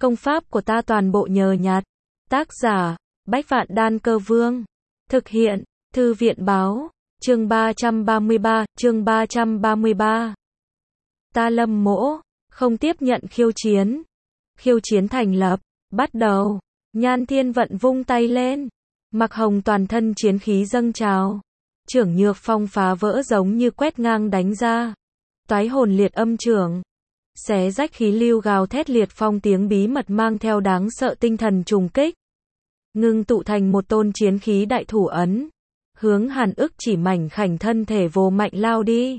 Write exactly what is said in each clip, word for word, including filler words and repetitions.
Công pháp của ta toàn bộ nhờ nhặt. Tác giả, Bách Vạn Đan Cơ Vương. Thực hiện, Thư viện Báo. Chương ba trăm ba mươi ba, chương ba trăm ba mươi ba. Ta Lâm Mỗ, không tiếp nhận khiêu chiến. Khiêu chiến thành lập, bắt đầu. Nhan Thiên Vận vung tay lên. Mặc Hồng toàn thân chiến khí dâng trào. Trưởng Nhược Phong phá vỡ giống như quét ngang đánh ra. Toái hồn liệt âm trưởng. Xé rách khí lưu gào thét liệt phong tiếng bí mật mang theo đáng sợ tinh thần trùng kích. Ngưng tụ thành một tôn chiến khí đại thủ ấn. Hướng Hàn Ức Chỉ mảnh khảnh thân thể vô mạnh lao đi.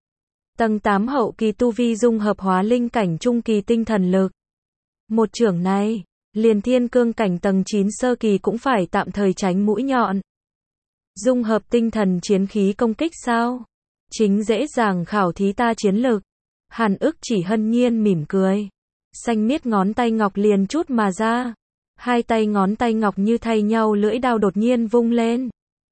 Tầng tám hậu kỳ tu vi dung hợp hóa linh cảnh trung kỳ tinh thần lực. Một trưởng này, liền thiên cương cảnh tầng chín sơ kỳ cũng phải tạm thời tránh mũi nhọn. Dung hợp tinh thần chiến khí công kích sao? Chính dễ dàng khảo thí ta chiến lực. Hàn Ức Chỉ hân nhiên mỉm cười. Xanh miết ngón tay ngọc liền chút mà ra. Hai tay ngón tay ngọc như thay nhau lưỡi đao đột nhiên vung lên.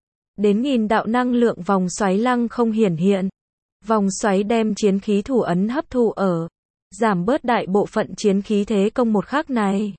Đến nghìn đạo năng lượng vòng xoáy lăng không hiển hiện. Vòng xoáy đem chiến khí thủ ấn hấp thụ ở. Giảm bớt đại bộ phận chiến khí thế công một khắc này.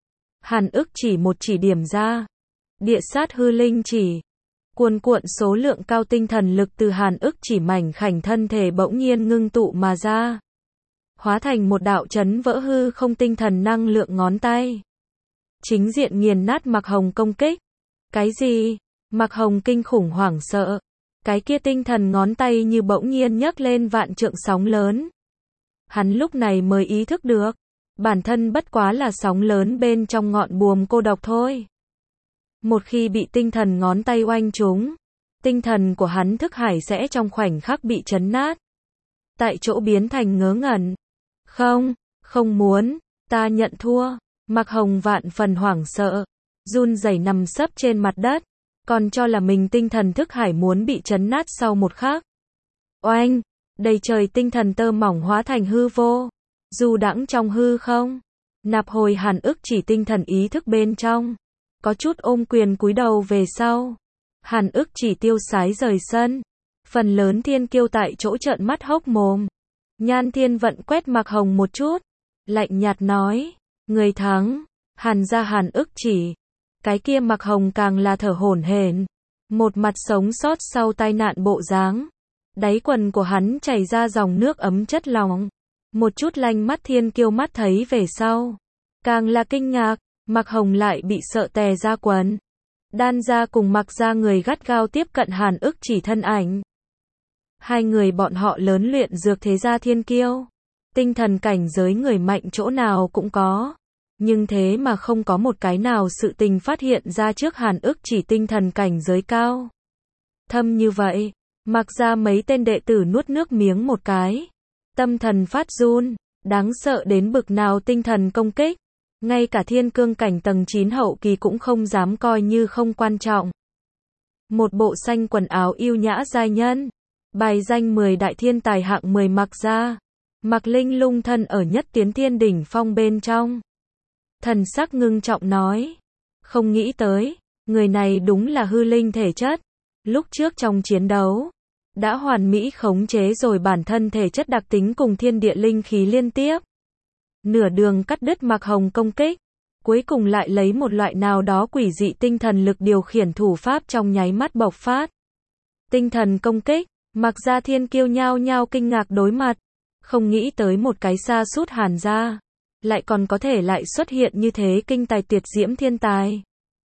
Hàn Ức Chỉ một chỉ điểm ra. Địa sát hư linh chỉ. Cuồn cuộn số lượng cao tinh thần lực từ Hàn Ức Chỉ mảnh khảnh thân thể bỗng nhiên ngưng tụ mà ra. Hóa thành một đạo chấn vỡ hư không tinh thần năng lượng ngón tay. Chính diện nghiền nát Mặc Hồng công kích. Cái gì? Mặc Hồng kinh khủng hoảng sợ. Cái kia tinh thần ngón tay như bỗng nhiên nhấc lên vạn trượng sóng lớn. Hắn lúc này mới ý thức được. Bản thân bất quá là sóng lớn bên trong ngọn buồm cô độc thôi. Một khi bị tinh thần ngón tay oanh trúng, tinh thần của hắn thức hải sẽ trong khoảnh khắc bị chấn nát. Tại chỗ biến thành ngớ ngẩn. Không, không muốn, ta nhận thua. Mặc Hồng vạn phần hoảng sợ, run rẩy nằm sấp trên mặt đất, còn cho là mình tinh thần thức hải muốn bị chấn nát sau một khắc. Oanh, đầy trời tinh thần tơ mỏng hóa thành hư vô, du đãng trong hư không, nạp hồi Hàn Ức Chỉ tinh thần ý thức bên trong. Có chút ôm quyền cúi đầu về sau. Hàn Ức Chỉ tiêu sái rời sân. Phần lớn thiên kiêu tại chỗ trợn mắt hốc mồm. Nhan Thiên Vận quét Mặc Hồng một chút. Lạnh nhạt nói. Người thắng. Hàn gia Hàn Ức Chỉ. Cái kia Mặc Hồng càng là thở hổn hển. Một mặt sống sót sau tai nạn bộ dáng. Đáy quần của hắn chảy ra dòng nước ấm chất lỏng. Một chút lanh mắt thiên kiêu mắt thấy về sau. Càng là kinh ngạc. Mặc Hồng lại bị sợ tè ra quần. Đan gia cùng Mặc gia người gắt gao tiếp cận Hàn Ức Chỉ thân ảnh. Hai người bọn họ lớn luyện dược thế gia thiên kiêu. Tinh thần cảnh giới người mạnh chỗ nào cũng có. Nhưng thế mà không có một cái nào sự tình phát hiện ra trước Hàn Ức Chỉ tinh thần cảnh giới cao. Thâm như vậy, Mặc gia mấy tên đệ tử nuốt nước miếng một cái. Tâm thần phát run, đáng sợ đến bực nào tinh thần công kích. Ngay cả thiên cương cảnh tầng chín hậu kỳ cũng không dám coi như không quan trọng. Một bộ xanh quần áo yêu nhã giai nhân. Bài danh mười đại thiên tài hạng mười Mặc gia. Mặc Linh lung thân ở nhất tiến thiên đỉnh phong bên trong. Thần sắc ngưng trọng nói. Không nghĩ tới, người này đúng là hư linh thể chất. Lúc trước trong chiến đấu, đã hoàn mỹ khống chế rồi bản thân thể chất đặc tính cùng thiên địa linh khí liên tiếp. Nửa đường cắt đứt Mặc Hồng công kích, cuối cùng lại lấy một loại nào đó quỷ dị tinh thần lực điều khiển thủ pháp trong nháy mắt bộc phát. Tinh thần công kích, Mặc gia thiên kiêu nhao nhao kinh ngạc đối mặt, không nghĩ tới một cái sa sút Hàn gia, lại còn có thể lại xuất hiện như thế kinh tài tuyệt diễm thiên tài.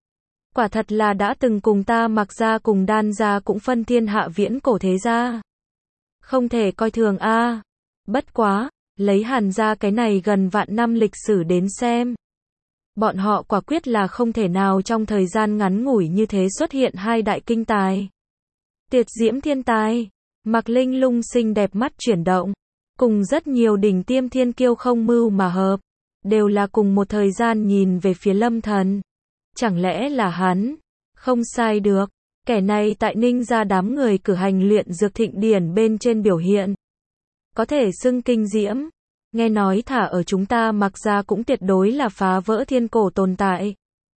Quả thật là đã từng cùng ta Mặc gia cùng Đan gia cũng phân thiên hạ viễn cổ thế gia. Không thể coi thường a. À. Bất quá, lấy Hàn gia cái này gần vạn năm lịch sử đến xem. Bọn họ quả quyết là không thể nào trong thời gian ngắn ngủi như thế xuất hiện hai đại kinh tài. Tuyệt diễm thiên tài. Mặc Linh lung xinh đẹp mắt chuyển động. Cùng rất nhiều đỉnh tiêm thiên kiêu không mưu mà hợp. Đều là cùng một thời gian nhìn về phía Lâm Thần. Chẳng lẽ là hắn? Không sai được. Kẻ này tại Ninh gia đám người cử hành luyện dược thịnh điển bên trên biểu hiện. Có thể xưng kinh diễm. Nghe nói thả ở chúng ta Mặc gia cũng tuyệt đối là phá vỡ thiên cổ tồn tại.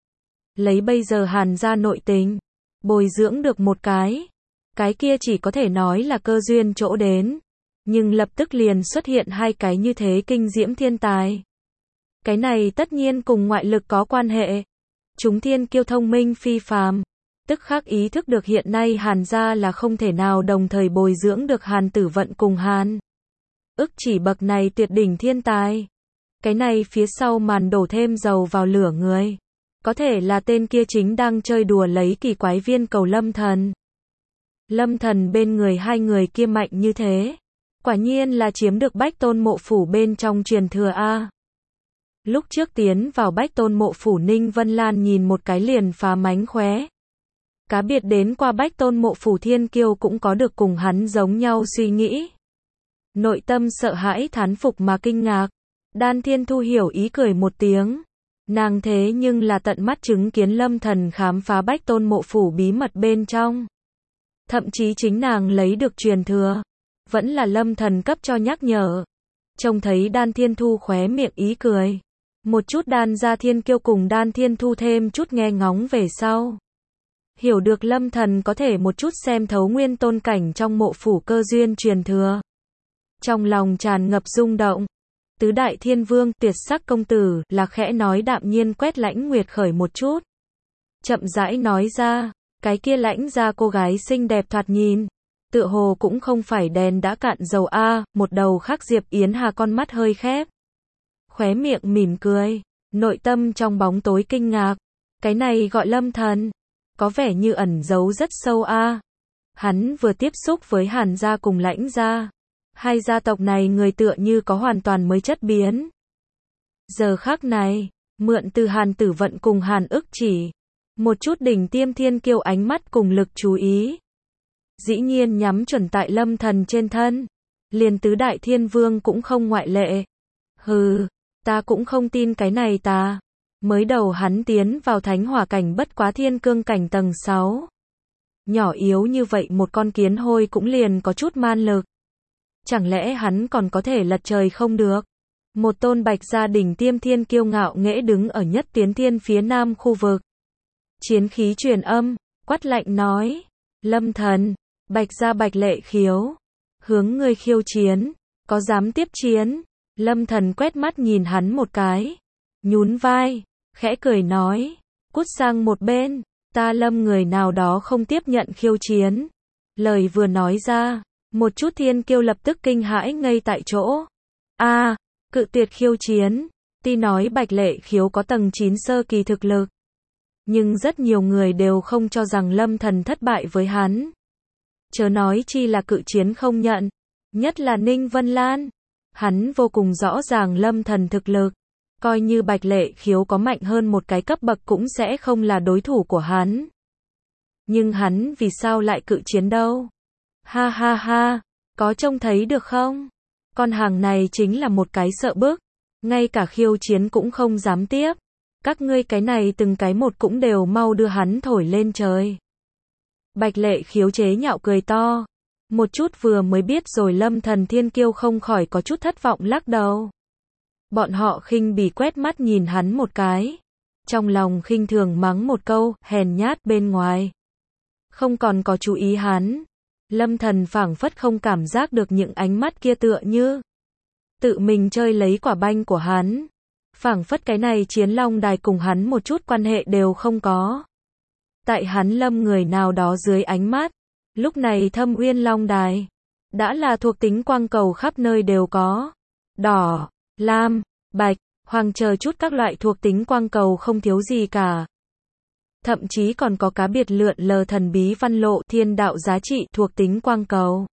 Lấy bây giờ Hàn gia nội tình, bồi dưỡng được một cái. Cái kia chỉ có thể nói là cơ duyên chỗ đến. Nhưng lập tức liền xuất hiện hai cái như thế kinh diễm thiên tài. Cái này tất nhiên cùng ngoại lực có quan hệ. Chúng thiên kiêu thông minh phi phàm, tức khắc ý thức được hiện nay Hàn gia là không thể nào đồng thời bồi dưỡng được Hàn Tử Vận cùng Hàn Ức Chỉ bậc này tuyệt đỉnh thiên tài. Cái này phía sau màn đổ thêm dầu vào lửa người, có thể là tên kia chính đang chơi đùa lấy kỳ quái viên cầu Lâm Thần. Lâm Thần bên người hai người kia mạnh như thế, quả nhiên là chiếm được Bách Tôn mộ phủ bên trong truyền thừa a. Lúc trước tiến vào Bách Tôn mộ phủ, Ninh Vân Lan nhìn một cái liền phá mánh khóe. Cá biệt đến qua Bách Tôn mộ phủ thiên kiêu cũng có được cùng hắn giống nhau suy nghĩ. Nội tâm sợ hãi thán phục mà kinh ngạc. Đan Thiên Thu hiểu ý cười một tiếng. Nàng thế nhưng là tận mắt chứng kiến Lâm Thần khám phá Bách Tôn mộ phủ bí mật bên trong. Thậm chí chính nàng lấy được truyền thừa, vẫn là Lâm Thần cấp cho nhắc nhở. Trông thấy Đan Thiên Thu khóe miệng ý cười. Một chút Đan gia thiên kiêu cùng Đan Thiên Thu thêm chút nghe ngóng về sau. Hiểu được Lâm Thần có thể một chút xem thấu nguyên tôn cảnh trong mộ phủ cơ duyên truyền thừa. Trong lòng tràn ngập rung động. Tứ đại thiên vương, tuyệt sắc công tử, là khẽ nói đạm nhiên quét Lãnh Nguyệt Khởi một chút. Chậm rãi nói ra, cái kia Lãnh gia cô gái xinh đẹp thoạt nhìn, tựa hồ cũng không phải đèn đã cạn dầu a. Một đầu khác Diệp Yến Hà con mắt hơi khép, khóe miệng mỉm cười, nội tâm trong bóng tối kinh ngạc. Cái này gọi Lâm Thần, có vẻ như ẩn giấu rất sâu a. Hắn vừa tiếp xúc với Hàn gia cùng Lãnh gia, hai gia tộc này người tựa như có hoàn toàn mới chất biến. Giờ khắc này, mượn từ Hàn Tử Vận cùng Hàn Ức Chỉ, một chút đỉnh tiêm thiên kiêu ánh mắt cùng lực chú ý, dĩ nhiên nhắm chuẩn tại Lâm Thần trên thân, liền tứ đại thiên vương cũng không ngoại lệ. Hừ, ta cũng không tin cái này ta. Mới đầu hắn tiến vào thánh hỏa cảnh bất quá thiên cương cảnh tầng sáu. Nhỏ yếu như vậy một con kiến hôi cũng liền có chút man lực. Chẳng lẽ hắn còn có thể lật trời không được? Một tôn Bạch gia đỉnh tiêm thiên kiêu ngạo nghễ đứng ở nhất tiến thiên phía nam khu vực. Chiến khí truyền âm, quát lạnh nói. Lâm Thần, Bạch gia Bạch Lệ Khiếu, hướng ngươi khiêu chiến, có dám tiếp chiến? Lâm Thần quét mắt nhìn hắn một cái, nhún vai, khẽ cười nói, cút sang một bên, ta Lâm người nào đó không tiếp nhận khiêu chiến. Lời vừa nói ra, một chút thiên kiêu lập tức kinh hãi ngây tại chỗ. A, à, cự tuyệt khiêu chiến. Tuy nói Bạch Lệ Khiếu có tầng chín sơ kỳ thực lực, nhưng rất nhiều người đều không cho rằng Lâm Thần thất bại với hắn. Chớ nói chi là cự chiến không nhận, nhất là Ninh Vân Lan. Hắn vô cùng rõ ràng Lâm Thần thực lực, coi như Bạch Lệ Khiếu có mạnh hơn một cái cấp bậc cũng sẽ không là đối thủ của hắn. Nhưng hắn vì sao lại cự chiến đâu? Ha ha ha, có trông thấy được không? Con hàng này chính là một cái sợ bức, ngay cả khiêu chiến cũng không dám tiếp. Các ngươi cái này từng cái một cũng đều mau đưa hắn thổi lên trời. Bạch Lệ Khiếu chế nhạo cười to. Một chút vừa mới biết rồi Lâm Thần thiên kiêu không khỏi có chút thất vọng lắc đầu. Bọn họ khinh bỉ quét mắt nhìn hắn một cái, trong lòng khinh thường mắng một câu, hèn nhát bên ngoài. Không còn có chú ý hắn. Lâm Thần phảng phất không cảm giác được những ánh mắt kia, tựa như tự mình chơi lấy quả banh của hắn. Phảng phất cái này chiến long đài cùng hắn một chút quan hệ đều không có. Tại hắn Lâm người nào đó dưới ánh mắt, lúc này Thâm Uyên Long Đài đã là thuộc tính quang cầu khắp nơi đều có. Đỏ, lam, bạch, hoàng chờ chút các loại thuộc tính quang cầu không thiếu gì cả. Thậm chí còn có cá biệt lượn lờ thần bí văn lộ thiên đạo giá trị thuộc tính quang cầu.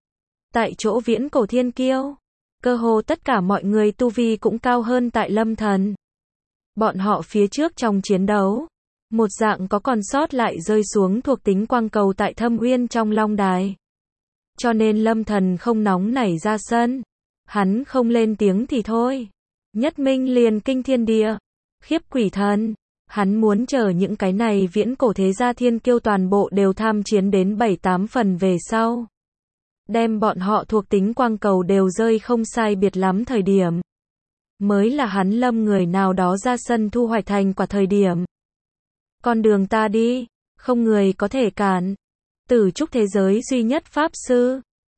Tại chỗ viễn cổ thiên kiêu, cơ hồ tất cả mọi người tu vi cũng cao hơn tại Lâm Thần. Bọn họ phía trước trong chiến đấu, một dạng có còn sót lại rơi xuống thuộc tính quang cầu tại Thâm Uyên trong Long Đài. Cho nên Lâm Thần không nóng nảy ra sân. Hắn không lên tiếng thì thôi. Nhất minh liền kinh thiên địa, khiếp quỷ thần. Hắn muốn chờ những cái này viễn cổ thế gia thiên kiêu toàn bộ đều tham chiến đến bảy tám phần về sau. Đem bọn họ thuộc tính quang cầu đều rơi không sai biệt lắm thời điểm. Mới là hắn Lâm người nào đó ra sân thu hoạch thành quả thời điểm. Con đường ta đi, không người có thể cản. Tử trúc thế giới duy nhất pháp sư,